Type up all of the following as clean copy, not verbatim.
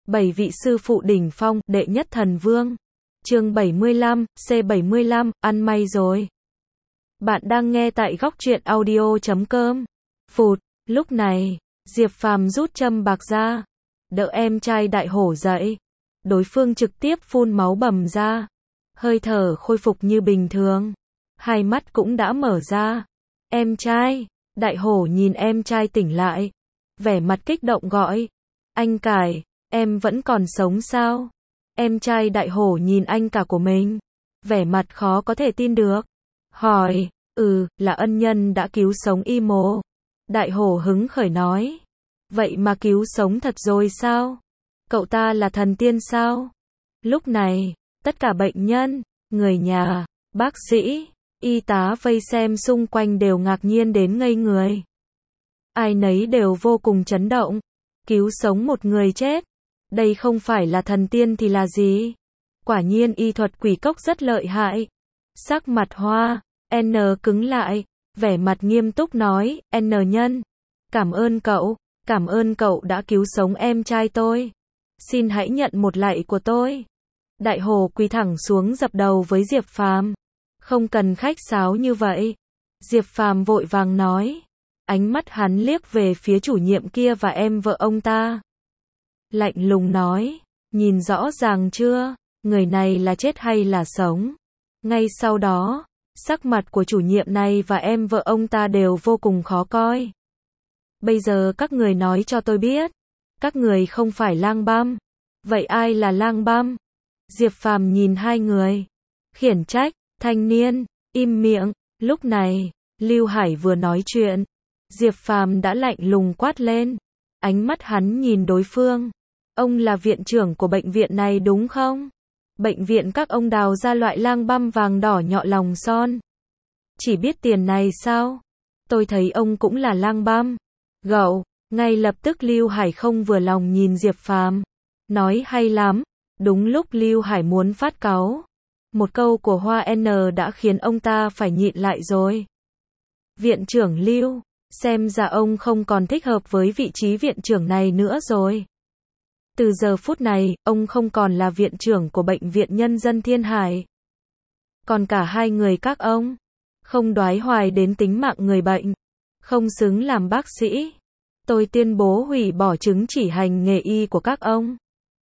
7 vị sư phụ đỉnh phong, đệ nhất thần vương. Chương 75, C75, ăn may rồi. Bạn đang nghe tại góc truyện audio.com. Phụt, lúc này, Diệp Phàm rút châm bạc ra, đỡ em trai đại hổ dậy. Đối phương trực tiếp phun máu bầm ra, hơi thở khôi phục như bình thường, hai mắt cũng đã mở ra. Em trai, đại hổ nhìn em trai tỉnh lại, vẻ mặt kích động gọi, anh Cải, em vẫn còn sống sao? Em trai đại hổ nhìn anh cả của mình, vẻ mặt khó có thể tin được, hỏi, là ân nhân đã cứu sống y mộ. Đại hổ hứng khởi nói, vậy mà cứu sống thật rồi sao? Cậu ta là thần tiên sao? Lúc này, tất cả bệnh nhân, người nhà, bác sĩ, y tá vây xem xung quanh đều ngạc nhiên đến ngây người. Ai nấy đều vô cùng chấn động, cứu sống một người chết. Đây không phải là thần tiên thì là gì? Quả nhiên y thuật quỷ cốc rất lợi hại. Sắc mặt Hoa N cứng lại, vẻ mặt nghiêm túc nói, N nhân, cảm ơn cậu đã cứu sống em trai tôi. Xin hãy nhận một lạy của tôi. Đại hổ quỳ thẳng xuống dập đầu với Diệp Phàm. Không cần khách sáo như vậy. Diệp Phàm vội vàng nói. Ánh mắt hắn liếc về phía chủ nhiệm kia và em vợ ông ta. Lạnh lùng nói, nhìn rõ ràng chưa, người này là chết hay là sống? Ngay sau đó, sắc mặt của chủ nhiệm này và em vợ ông ta đều vô cùng khó coi. Bây giờ các người nói cho tôi biết, các người không phải lang băm. Vậy ai là lang băm? Diệp Phàm nhìn hai người, khiển trách, thanh niên, im miệng. Lúc này, Lưu Hải vừa nói chuyện, Diệp Phàm đã lạnh lùng quát lên, ánh mắt hắn nhìn đối phương. Ông là viện trưởng của bệnh viện này đúng không? Bệnh viện các ông đào ra loại lang băm vàng đỏ nhọ lòng son. Chỉ biết tiền này sao? Tôi thấy ông cũng là lang băm. Gậu, ngay lập tức Lưu Hải không vừa lòng nhìn Diệp Phàm, nói hay lắm. Đúng lúc Lưu Hải muốn phát cáu, một câu của Hoa N đã khiến ông ta phải nhịn lại rồi. Viện trưởng Lưu, xem ra ông không còn thích hợp với vị trí viện trưởng này nữa rồi. Từ giờ phút này, ông không còn là viện trưởng của Bệnh viện Nhân dân Thiên Hải. Còn cả hai người các ông, không đoái hoài đến tính mạng người bệnh, không xứng làm bác sĩ. Tôi tuyên bố hủy bỏ chứng chỉ hành nghề y của các ông.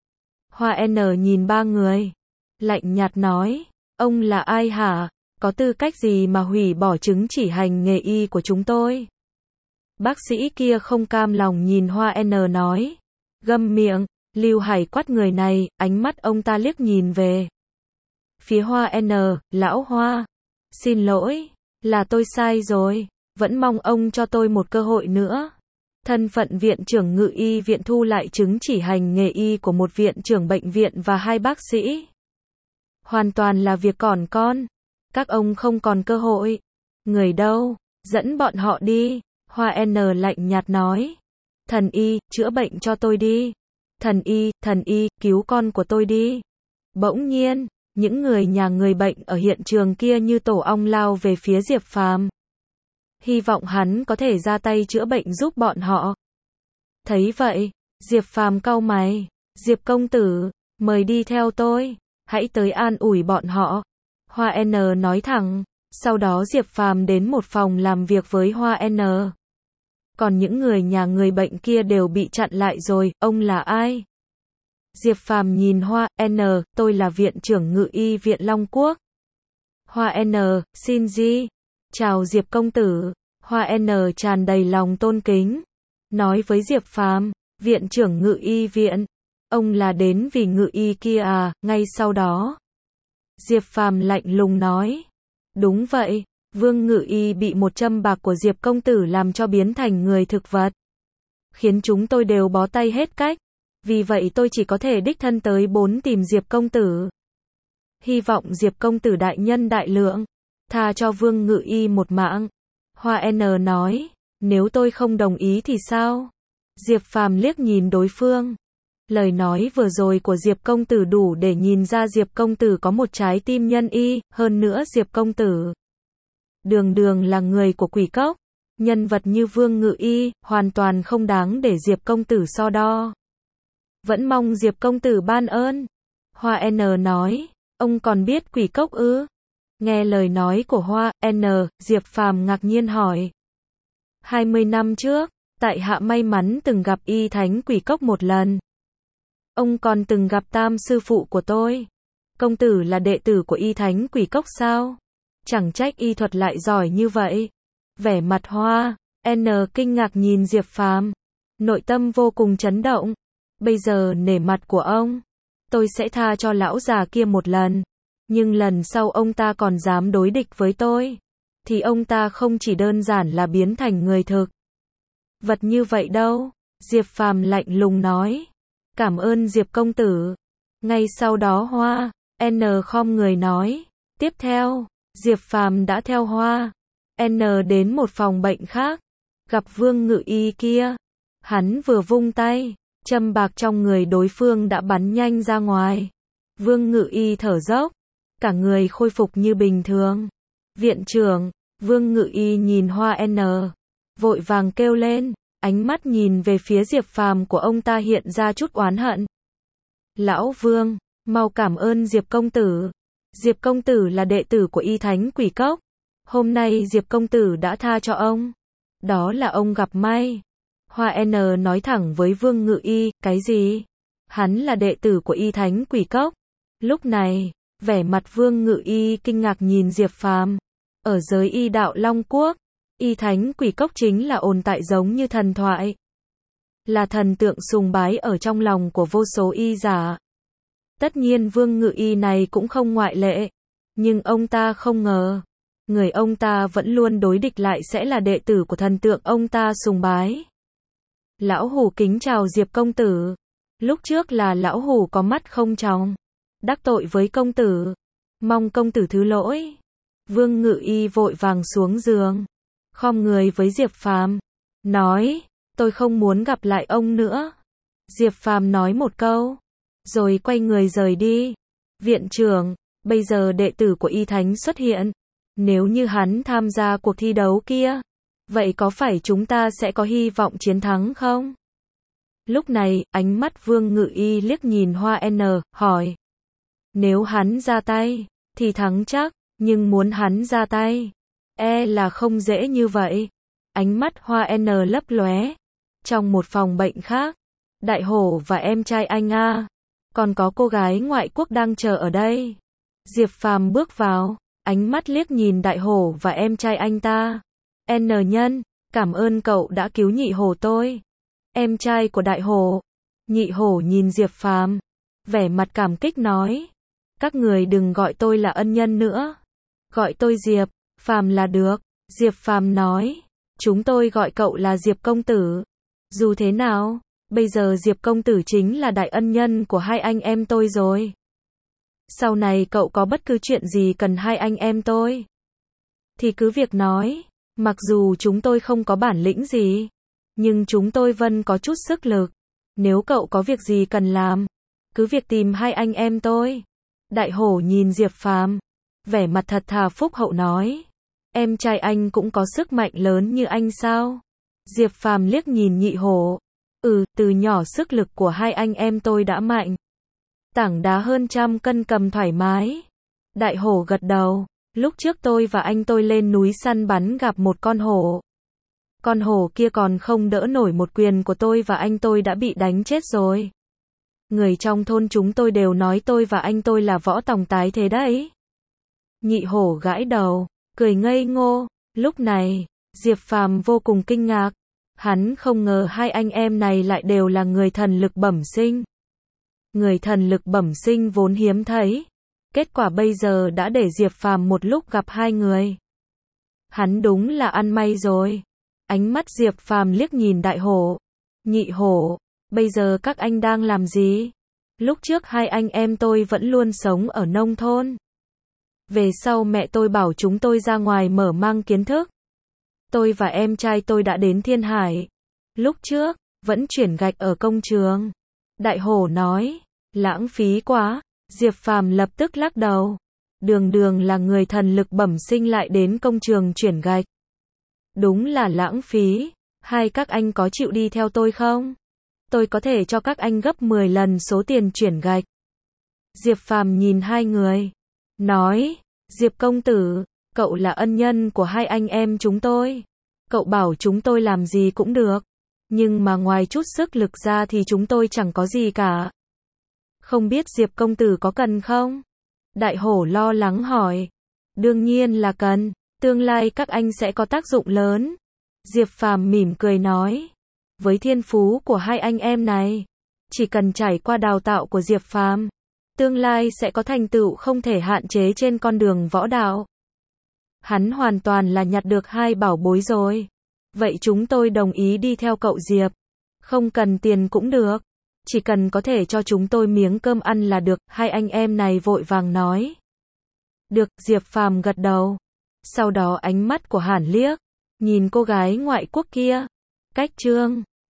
Hoa N nhìn ba người, lạnh nhạt nói, ông là ai hả? Có tư cách gì mà hủy bỏ chứng chỉ hành nghề y của chúng tôi? Bác sĩ kia không cam lòng nhìn Hoa N nói, gầm miệng. Lưu Hải quát người này, ánh mắt ông ta liếc nhìn về phía Hoa N, lão Hoa, xin lỗi, là tôi sai rồi, vẫn mong ông cho tôi một cơ hội nữa. Thân phận viện trưởng ngự y viện thu lại chứng chỉ hành nghề y của một viện trưởng bệnh viện và hai bác sĩ. Hoàn toàn là việc còn con, các ông không còn cơ hội. Người đâu, dẫn bọn họ đi. Hoa N lạnh nhạt nói, thần y, chữa bệnh cho tôi đi. Thần y, cứu con của tôi đi. Bỗng nhiên, những người nhà người bệnh ở hiện trường kia như tổ ong lao về phía Diệp Phàm. Hy vọng hắn có thể ra tay chữa bệnh giúp bọn họ. Thấy vậy, Diệp Phàm cau mày, Diệp công tử, mời đi theo tôi, hãy tới an ủi bọn họ. Hoa N nói thẳng, sau đó Diệp Phàm đến một phòng làm việc với Hoa N. Còn những người nhà người bệnh kia đều bị chặn lại rồi, ông là ai? Diệp Phàm nhìn Hoa N, tôi là viện trưởng ngự y viện Long Quốc. Hoa N, xin gì? Chào Diệp công tử. Hoa N tràn đầy lòng tôn kính, nói với Diệp Phàm, viện trưởng ngự y viện, ông là đến vì ngự y kia à? Ngay sau đó, Diệp Phàm lạnh lùng nói, đúng vậy. Vương ngự y bị một châm bạc của Diệp công tử làm cho biến thành người thực vật, khiến chúng tôi đều bó tay hết cách. Vì vậy tôi chỉ có thể đích thân tới tìm Diệp công tử. Hy vọng Diệp công tử đại nhân đại lượng, tha cho Vương ngự y một mạng. Hoa N nói, nếu tôi không đồng ý thì sao? Diệp Phàm liếc nhìn đối phương. Lời nói vừa rồi của Diệp công tử đủ để nhìn ra Diệp công tử có một trái tim nhân y, hơn nữa Diệp công tử đường đường là người của quỷ cốc, nhân vật như Vương ngự y, hoàn toàn không đáng để Diệp công tử so đo. Vẫn mong Diệp công tử ban ơn. Hoa N nói, ông còn biết quỷ cốc ư? Nghe lời nói của Hoa N, Diệp Phàm ngạc nhiên hỏi. 20 năm trước, tại hạ may mắn từng gặp y thánh quỷ cốc một lần. Ông còn từng gặp tam sư phụ của tôi. Công tử là đệ tử của y thánh quỷ cốc sao? Chẳng trách y thuật lại giỏi như vậy. Vẻ mặt Hoa N kinh ngạc nhìn Diệp Phàm, nội tâm vô cùng chấn động. Bây giờ nể mặt của ông, tôi sẽ tha cho lão già kia một lần. Nhưng lần sau ông ta còn dám đối địch với tôi, thì ông ta không chỉ đơn giản là biến thành người thực vật như vậy đâu. Diệp Phàm lạnh lùng nói. Cảm ơn Diệp công tử. Ngay sau đó Hoa N khom người nói. Tiếp theo, Diệp Phàm đã theo Hoa N đến một phòng bệnh khác, gặp Vương Ngự Y kia. Hắn vừa vung tay, châm bạc trong người đối phương đã bắn nhanh ra ngoài. Vương Ngự Y thở dốc, cả người khôi phục như bình thường. Viện trưởng, Vương Ngự Y nhìn Hoa N, vội vàng kêu lên, ánh mắt nhìn về phía Diệp Phàm của ông ta hiện ra chút oán hận. Lão Vương, mau cảm ơn Diệp công tử. Diệp công tử là đệ tử của y thánh quỷ cốc. Hôm nay Diệp công tử đã tha cho ông. Đó là ông gặp may. Hoa N nói thẳng với Vương Ngự Y, cái gì? Hắn là đệ tử của y thánh quỷ cốc. Lúc này, vẻ mặt Vương Ngự Y kinh ngạc nhìn Diệp Phàm. Ở giới y đạo Long Quốc, y thánh quỷ cốc chính là ồn tại giống như thần thoại. Là thần tượng sùng bái ở trong lòng của vô số y giả. Tất nhiên Vương Ngự Y này cũng không ngoại lệ. Nhưng ông ta không ngờ, người ông ta vẫn luôn đối địch lại sẽ là đệ tử của thần tượng ông ta sùng bái. Lão Hủ kính chào Diệp công tử. Lúc trước là lão Hủ có mắt không tròng, đắc tội với công tử. Mong công tử thứ lỗi. Vương Ngự Y vội vàng xuống giường, khom người với Diệp Phàm, nói, tôi không muốn gặp lại ông nữa. Diệp Phàm nói một câu, rồi quay người rời đi. Viện trưởng, bây giờ đệ tử của y thánh xuất hiện. Nếu như hắn tham gia cuộc thi đấu kia, vậy có phải chúng ta sẽ có hy vọng chiến thắng không? Lúc này, ánh mắt Vương Ngự Y liếc nhìn Hoa N, hỏi. Nếu hắn ra tay, thì thắng chắc, nhưng muốn hắn ra tay, là không dễ như vậy. Ánh mắt Hoa N lấp lóe. Trong một phòng bệnh khác, Đại Hổ và em trai anh A, còn có cô gái ngoại quốc đang chờ ở đây. Diệp Phàm bước vào, ánh mắt liếc nhìn Đại Hổ và em trai anh ta. N nhân, cảm ơn cậu đã cứu Nhị Hổ tôi. Em trai của Đại Hổ. Nhị Hổ nhìn Diệp Phàm, vẻ mặt cảm kích nói. Các người đừng gọi tôi là ân nhân nữa. Gọi tôi Diệp Phàm là được. Diệp Phàm nói. Chúng tôi gọi cậu là Diệp công tử. Dù thế nào, bây giờ Diệp công tử chính là đại ân nhân của hai anh em tôi rồi. Sau này cậu có bất cứ chuyện gì cần hai anh em tôi, thì cứ việc nói. Mặc dù chúng tôi không có bản lĩnh gì, nhưng chúng tôi vẫn có chút sức lực. Nếu cậu có việc gì cần làm, cứ việc tìm hai anh em tôi. Đại Hổ nhìn Diệp Phàm, vẻ mặt thật thà phúc hậu nói. Em trai anh cũng có sức mạnh lớn như anh sao? Diệp Phàm liếc nhìn Nhị Hổ. Từ nhỏ sức lực của hai anh em tôi đã mạnh. Tảng đá hơn 100 cân cầm thoải mái. Đại Hổ gật đầu. Lúc trước tôi và anh tôi lên núi săn bắn gặp một con hổ. Con hổ kia còn không đỡ nổi một quyền của tôi và anh tôi đã bị đánh chết rồi. Người trong thôn chúng tôi đều nói tôi và anh tôi là võ tòng tái thế đấy. Nhị Hổ gãi đầu, cười ngây ngô. Lúc này, Diệp Phàm vô cùng kinh ngạc. Hắn không ngờ hai anh em này lại đều là người thần lực bẩm sinh. Người thần lực bẩm sinh vốn hiếm thấy. Kết quả bây giờ đã để Diệp Phàm một lúc gặp hai người. Hắn đúng là ăn may rồi. Ánh mắt Diệp Phàm liếc nhìn Đại Hổ. Nhị Hổ, bây giờ các anh đang làm gì? Lúc trước hai anh em tôi vẫn luôn sống ở nông thôn. Về sau mẹ tôi bảo chúng tôi ra ngoài mở mang kiến thức. Tôi và em trai tôi đã đến Thiên Hải. Lúc trước, vẫn chuyển gạch ở công trường. Đại Hổ nói, lãng phí quá. Diệp Phàm lập tức lắc đầu. Đường là người thần lực bẩm sinh lại đến công trường chuyển gạch. Đúng là lãng phí. Hai các anh có chịu đi theo tôi không? tôi có thể cho các anh gấp 10 lần số tiền chuyển gạch. Diệp Phàm nhìn hai người, nói, Diệp công tử, cậu là ân nhân của hai anh em chúng tôi. Cậu bảo chúng tôi làm gì cũng được. Nhưng mà ngoài chút sức lực ra thì chúng tôi chẳng có gì cả. Không biết Diệp công tử có cần không? Đại hổ lo lắng hỏi. Đương nhiên là cần, tương lai các anh sẽ có tác dụng lớn. Diệp Phàm mỉm cười nói. Với thiên phú của hai anh em này, chỉ cần trải qua đào tạo của Diệp Phàm, tương lai sẽ có thành tựu không thể hạn chế trên con đường võ đạo. Hắn hoàn toàn là nhặt được hai bảo bối rồi. Vậy chúng tôi đồng ý đi theo cậu Diệp. Không cần tiền cũng được. Chỉ cần có thể cho chúng tôi miếng cơm ăn là được, hai anh em này vội vàng nói. Được, Diệp Phàm gật đầu. Sau đó ánh mắt của Hàn liếc, nhìn cô gái ngoại quốc kia. Cách chương